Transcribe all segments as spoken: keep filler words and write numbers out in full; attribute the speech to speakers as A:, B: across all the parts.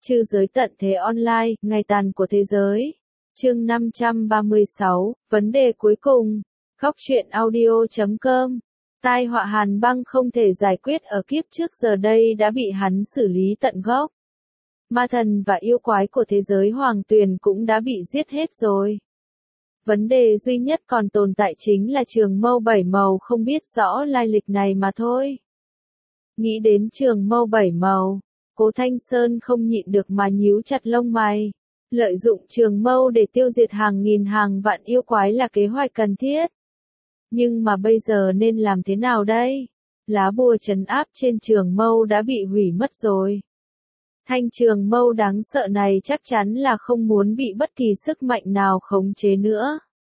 A: Trư giới tận thế online, ngày tàn của thế giới. Chương năm trăm ba mươi sáu, vấn đề cuối cùng. Góc truyện audio chấm com. Tai họa Hàn Băng không thể giải quyết ở kiếp trước giờ đây đã bị hắn xử lý tận gốc. Ma thần và yêu quái của thế giới Hoàng Tuyền cũng đã bị giết hết rồi. Vấn đề duy nhất còn tồn tại chính là trường mâu bảy màu không biết rõ lai lịch này mà thôi. Nghĩ đến trường mâu bảy màu, Cố Thanh Sơn không nhịn được mà nhíu chặt lông mày. Lợi dụng trường mâu để tiêu diệt hàng nghìn hàng vạn yêu quái là kế hoạch cần thiết. Nhưng mà bây giờ nên làm thế nào đây? Lá bùa trấn áp trên trường mâu đã bị hủy mất rồi. Thanh trường mâu đáng sợ này chắc chắn là không muốn bị bất kỳ sức mạnh nào khống chế nữa.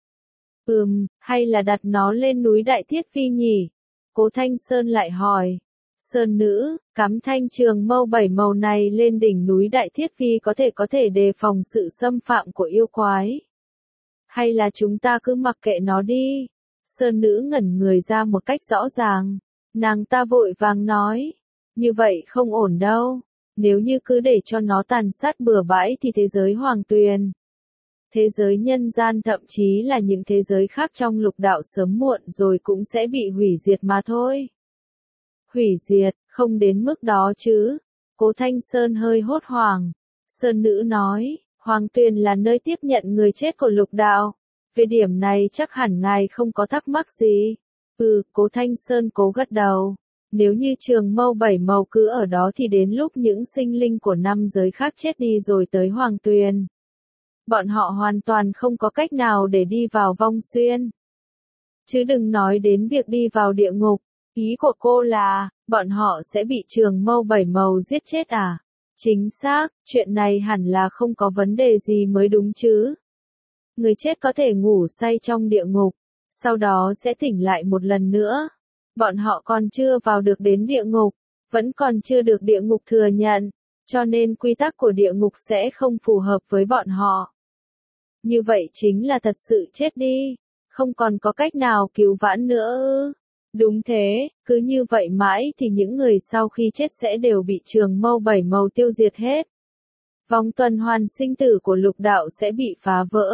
A: Ừm, hay là đặt nó lên núi Đại Thiết Phi nhỉ? Cố Thanh Sơn lại hỏi. Sơn nữ, cắm thanh trường mâu bảy màu này lên đỉnh núi Đại Thiết Phi có thể có thể đề phòng sự xâm phạm của yêu quái. Hay là chúng ta cứ mặc kệ nó đi? Sơn nữ ngẩn người ra một cách rõ ràng. Nàng ta vội vàng nói. Như vậy không ổn đâu. Nếu như cứ để cho nó tàn sát bừa bãi thì thế giới Hoàng Tuyền, thế giới nhân gian thậm chí là những thế giới khác trong lục đạo sớm muộn rồi cũng sẽ bị hủy diệt mà thôi. Hủy diệt, không đến mức đó chứ. Cố Thanh Sơn hơi hốt hoảng. Sơn nữ nói, Hoàng Tuyền là nơi tiếp nhận người chết của lục đạo. Về điểm này chắc hẳn ngài không có thắc mắc gì. Ừ, Cố Thanh Sơn cố gật đầu. Nếu như trường mâu bảy màu cứ ở đó thì đến lúc những sinh linh của năm giới khác chết đi rồi tới Hoàng Tuyền, bọn họ hoàn toàn không có cách nào để đi vào vong xuyên. Chứ đừng nói đến việc đi vào địa ngục. Ý của cô là, bọn họ sẽ bị trường mâu bảy màu giết chết à? Chính xác, chuyện này hẳn là không có vấn đề gì mới đúng chứ. Người chết có thể ngủ say trong địa ngục, sau đó sẽ tỉnh lại một lần nữa. Bọn họ còn chưa vào được đến địa ngục, vẫn còn chưa được địa ngục thừa nhận, cho nên quy tắc của địa ngục sẽ không phù hợp với bọn họ. Như vậy chính là thật sự chết đi, không còn có cách nào cứu vãn nữa ư? Đúng thế, cứ như vậy mãi thì những người sau khi chết sẽ đều bị trường mâu bảy màu tiêu diệt hết. Vòng tuần hoàn sinh tử của lục đạo sẽ bị phá vỡ.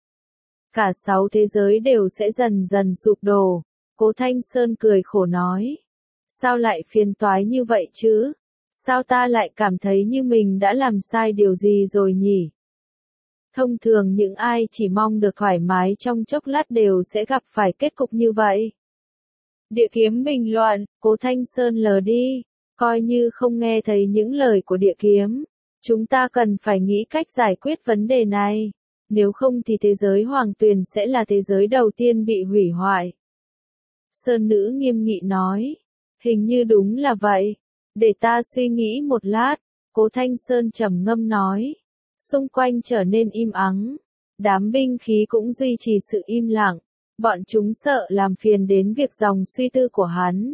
A: Cả sáu thế giới đều sẽ dần dần sụp đổ. Cố Thanh Sơn cười khổ nói. Sao lại phiền toái như vậy chứ? Sao ta lại cảm thấy như mình đã làm sai điều gì rồi nhỉ? Thông thường những ai chỉ mong được thoải mái trong chốc lát đều sẽ gặp phải kết cục như vậy. Địa kiếm bình luận, Cố Thanh Sơn lờ đi, coi như không nghe thấy những lời của địa kiếm. Chúng ta cần phải nghĩ cách giải quyết vấn đề này. Nếu không thì thế giới Hoàng Tuyền sẽ là thế giới đầu tiên bị hủy hoại. Sơn nữ nghiêm nghị nói. Hình như đúng là vậy. Để ta suy nghĩ một lát. Cố Thanh Sơn trầm ngâm nói. Xung quanh trở nên im ắng. Đám binh khí cũng duy trì sự im lặng. Bọn chúng sợ làm phiền đến việc dòng suy tư của hắn.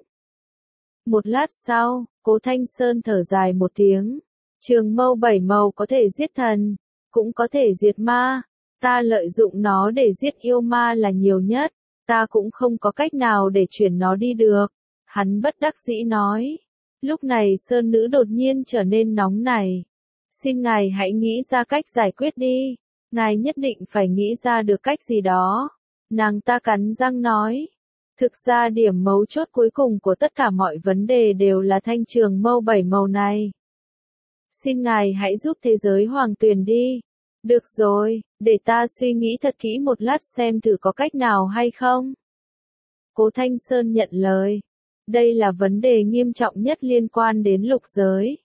A: Một lát sau, Cố Thanh Sơn thở dài một tiếng. Trường mâu bảy màu có thể giết thần, cũng có thể diệt ma. Ta lợi dụng nó để giết yêu ma là nhiều nhất. Ta cũng không có cách nào để chuyển nó đi được. Hắn bất đắc dĩ nói. Lúc này Sơn nữ đột nhiên trở nên nóng nảy. Xin ngài hãy nghĩ ra cách giải quyết đi. Ngài nhất định phải nghĩ ra được cách gì đó. Nàng ta cắn răng nói. Thực ra điểm mấu chốt cuối cùng của tất cả mọi vấn đề đều là thanh trường mâu bảy màu này. Xin ngài hãy giúp thế giới Hoàng Tuyền đi. Được rồi, để ta suy nghĩ thật kỹ một lát xem thử có cách nào hay không. Cố Thanh Sơn nhận lời. Đây là vấn đề nghiêm trọng nhất liên quan đến lục giới.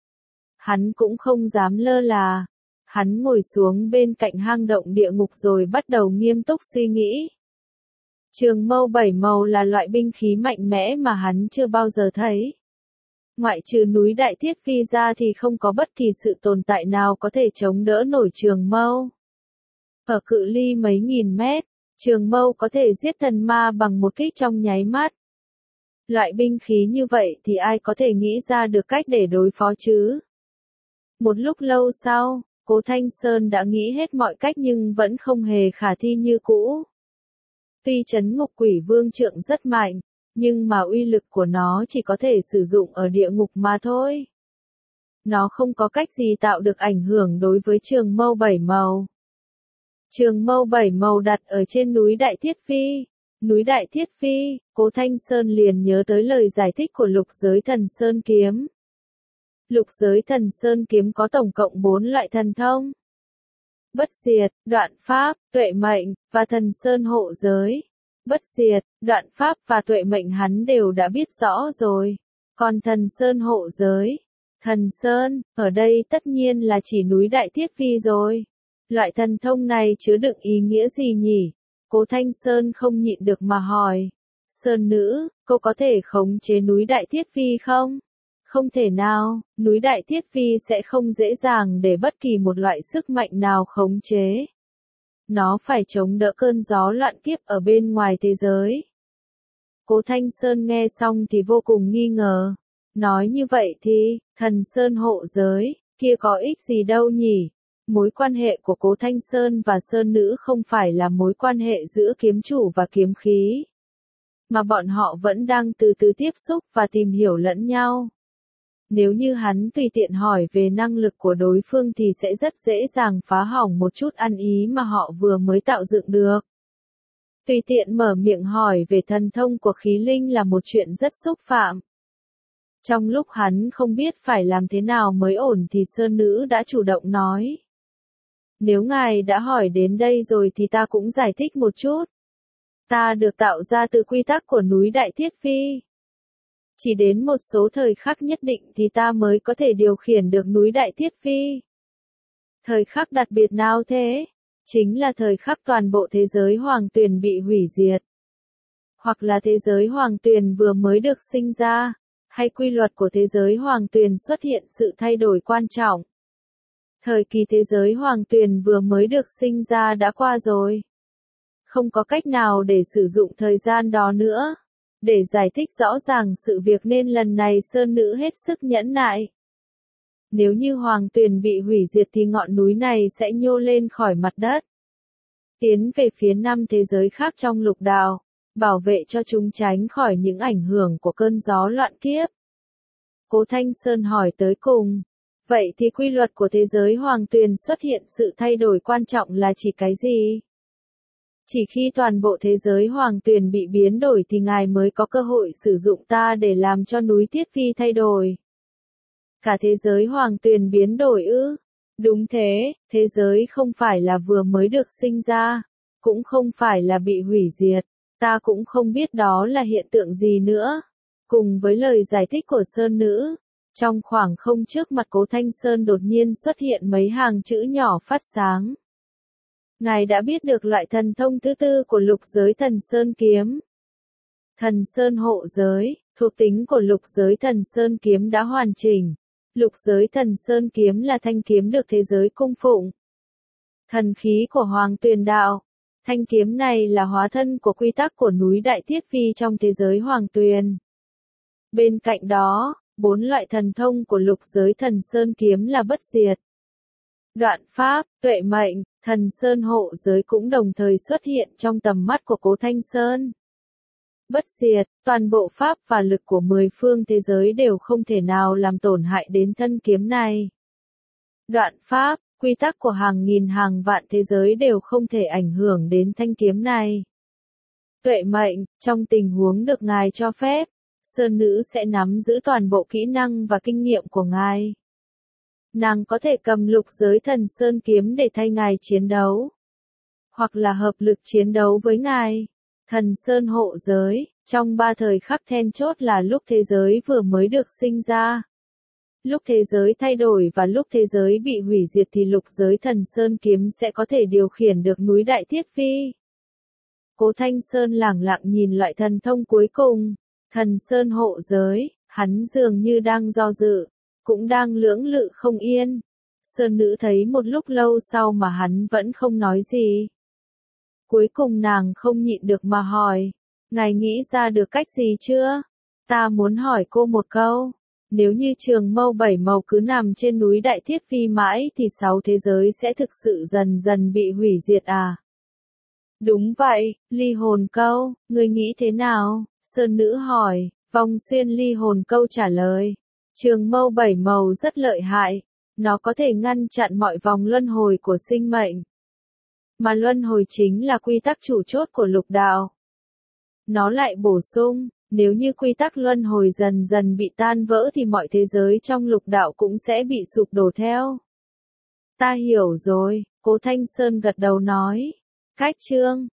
A: Hắn cũng không dám lơ là. Hắn ngồi xuống bên cạnh hang động địa ngục rồi bắt đầu nghiêm túc suy nghĩ. Trường mâu bảy màu là loại binh khí mạnh mẽ mà hắn chưa bao giờ thấy. Ngoại trừ núi Đại Thiết Phi ra thì không có bất kỳ sự tồn tại nào có thể chống đỡ nổi trường mâu. Ở cự ly mấy nghìn mét, trường mâu có thể giết thần ma bằng một kích trong nháy mắt. Loại binh khí như vậy thì ai có thể nghĩ ra được cách để đối phó chứ? Một lúc lâu sau, Cố Thanh Sơn đã nghĩ hết mọi cách nhưng vẫn không hề khả thi như cũ. Tuy trấn ngục quỷ vương trượng rất mạnh, nhưng mà uy lực của nó chỉ có thể sử dụng ở địa ngục mà thôi. Nó không có cách gì tạo được ảnh hưởng đối với trường mâu bảy màu. Trường mâu bảy màu đặt ở trên núi Đại Thiết Phi. Núi Đại Thiết Phi, Cố Thanh Sơn liền nhớ tới lời giải thích của Lục Giới Thần Sơn Kiếm. Lục Giới Thần Sơn Kiếm có tổng cộng bốn loại thần thông. Bất diệt, đoạn pháp, tuệ mệnh, và thần sơn hộ giới. Bất diệt, đoạn pháp và tuệ mệnh hắn đều đã biết rõ rồi. Còn thần sơn hộ giới, thần sơn, ở đây tất nhiên là chỉ núi Đại Thiết Phi rồi. Loại thần thông này chứa đựng ý nghĩa gì nhỉ? Cố Thanh Sơn không nhịn được mà hỏi. Sơn nữ, cô có thể khống chế núi Đại Thiết Phi không? Không thể nào, núi Đại Thiết Phi sẽ không dễ dàng để bất kỳ một loại sức mạnh nào khống chế. Nó phải chống đỡ cơn gió loạn kiếp ở bên ngoài thế giới. Cố Thanh Sơn nghe xong thì vô cùng nghi ngờ. Nói như vậy thì, thần Sơn hộ giới, kia có ích gì đâu nhỉ? Mối quan hệ của Cố Thanh Sơn và Sơn nữ không phải là mối quan hệ giữa kiếm chủ và kiếm khí. Mà bọn họ vẫn đang từ từ tiếp xúc và tìm hiểu lẫn nhau. Nếu như hắn tùy tiện hỏi về năng lực của đối phương thì sẽ rất dễ dàng phá hỏng một chút ăn ý mà họ vừa mới tạo dựng được. Tùy tiện mở miệng hỏi về thần thông của khí linh là một chuyện rất xúc phạm. Trong lúc hắn không biết phải làm thế nào mới ổn thì Sơn nữ đã chủ động nói. Nếu ngài đã hỏi đến đây rồi thì ta cũng giải thích một chút. Ta được tạo ra từ quy tắc của núi Đại Thiết Phi. Chỉ đến một số thời khắc nhất định thì ta mới có thể điều khiển được núi Đại Thiết Phi. Thời khắc đặc biệt nào thế? Chính là thời khắc toàn bộ thế giới Hoàng Tuyền bị hủy diệt. Hoặc là thế giới Hoàng Tuyền vừa mới được sinh ra, hay quy luật của thế giới Hoàng Tuyền xuất hiện sự thay đổi quan trọng. Thời kỳ thế giới Hoàng Tuyền vừa mới được sinh ra đã qua rồi. Không có cách nào để sử dụng thời gian đó nữa. Để giải thích rõ ràng sự việc nên lần này Sơn nữ hết sức nhẫn nại. Nếu như Hoàng Tuyền bị hủy diệt thì ngọn núi này sẽ nhô lên khỏi mặt đất. Tiến về phía năm thế giới khác trong lục đạo, bảo vệ cho chúng tránh khỏi những ảnh hưởng của cơn gió loạn kiếp. Cố Thanh Sơn hỏi tới cùng. Vậy thì quy luật của thế giới Hoàng Tuyền xuất hiện sự thay đổi quan trọng là chỉ cái gì? Chỉ khi toàn bộ thế giới Hoàng Tuyền bị biến đổi thì ngài mới có cơ hội sử dụng ta để làm cho núi Thiết Phi thay đổi. Cả thế giới Hoàng Tuyền biến đổi ư? Đúng thế, thế giới không phải là vừa mới được sinh ra, cũng không phải là bị hủy diệt, ta cũng không biết đó là hiện tượng gì nữa. Cùng với lời giải thích của Sơn nữ, trong khoảng không trước mặt Cố Thanh Sơn đột nhiên xuất hiện mấy hàng chữ nhỏ phát sáng. Ngài đã biết được loại thần thông thứ tư của Lục Giới Thần Sơn Kiếm. Thần Sơn hộ giới, thuộc tính của Lục Giới Thần Sơn Kiếm đã hoàn chỉnh. Lục Giới Thần Sơn Kiếm là thanh kiếm được thế giới cung phụng. Thần khí của Hoàng Tuyền Đạo. Thanh kiếm này là hóa thân của quy tắc của núi Đại Thiết Phi trong thế giới Hoàng Tuyền. Bên cạnh đó, bốn loại thần thông của Lục Giới Thần Sơn Kiếm là bất diệt, đoạn pháp, tuệ mệnh, thần sơn hộ giới cũng đồng thời xuất hiện trong tầm mắt của Cố Thanh Sơn. Bất diệt, toàn bộ pháp và lực của mười phương thế giới đều không thể nào làm tổn hại đến thân kiếm này. Đoạn pháp, quy tắc của hàng nghìn hàng vạn thế giới đều không thể ảnh hưởng đến thanh kiếm này. Tuệ mệnh, trong tình huống được ngài cho phép, Sơn nữ sẽ nắm giữ toàn bộ kỹ năng và kinh nghiệm của ngài. Nàng có thể cầm Lục Giới Thần Sơn Kiếm để thay ngài chiến đấu, hoặc là hợp lực chiến đấu với ngài. Thần Sơn hộ giới, trong ba thời khắc then chốt là lúc thế giới vừa mới được sinh ra, lúc thế giới thay đổi và lúc thế giới bị hủy diệt thì Lục Giới Thần Sơn Kiếm sẽ có thể điều khiển được núi Đại Thiết Phi. Cố Thanh Sơn lẳng lặng nhìn loại thần thông cuối cùng, Thần Sơn hộ giới, hắn dường như đang do dự, cũng đang lưỡng lự không yên. Sơn nữ thấy một lúc lâu sau mà hắn vẫn không nói gì. Cuối cùng nàng không nhịn được mà hỏi, ngài nghĩ ra được cách gì chưa? Ta muốn hỏi cô một câu, nếu như trường mâu bảy màu cứ nằm trên núi Đại Thiết Phi mãi thì sáu thế giới sẽ thực sự dần dần bị hủy diệt à? Đúng vậy, ly hồn câu, ngươi nghĩ thế nào? Sơn nữ hỏi, Vong Xuyên ly hồn câu trả lời. Trường mâu bảy màu rất lợi hại, nó có thể ngăn chặn mọi vòng luân hồi của sinh mệnh. Mà luân hồi chính là quy tắc chủ chốt của lục đạo. Nó lại bổ sung, nếu như quy tắc luân hồi dần dần bị tan vỡ thì mọi thế giới trong lục đạo cũng sẽ bị sụp đổ theo. Ta hiểu rồi, Cố Thanh Sơn gật đầu nói. Cách chương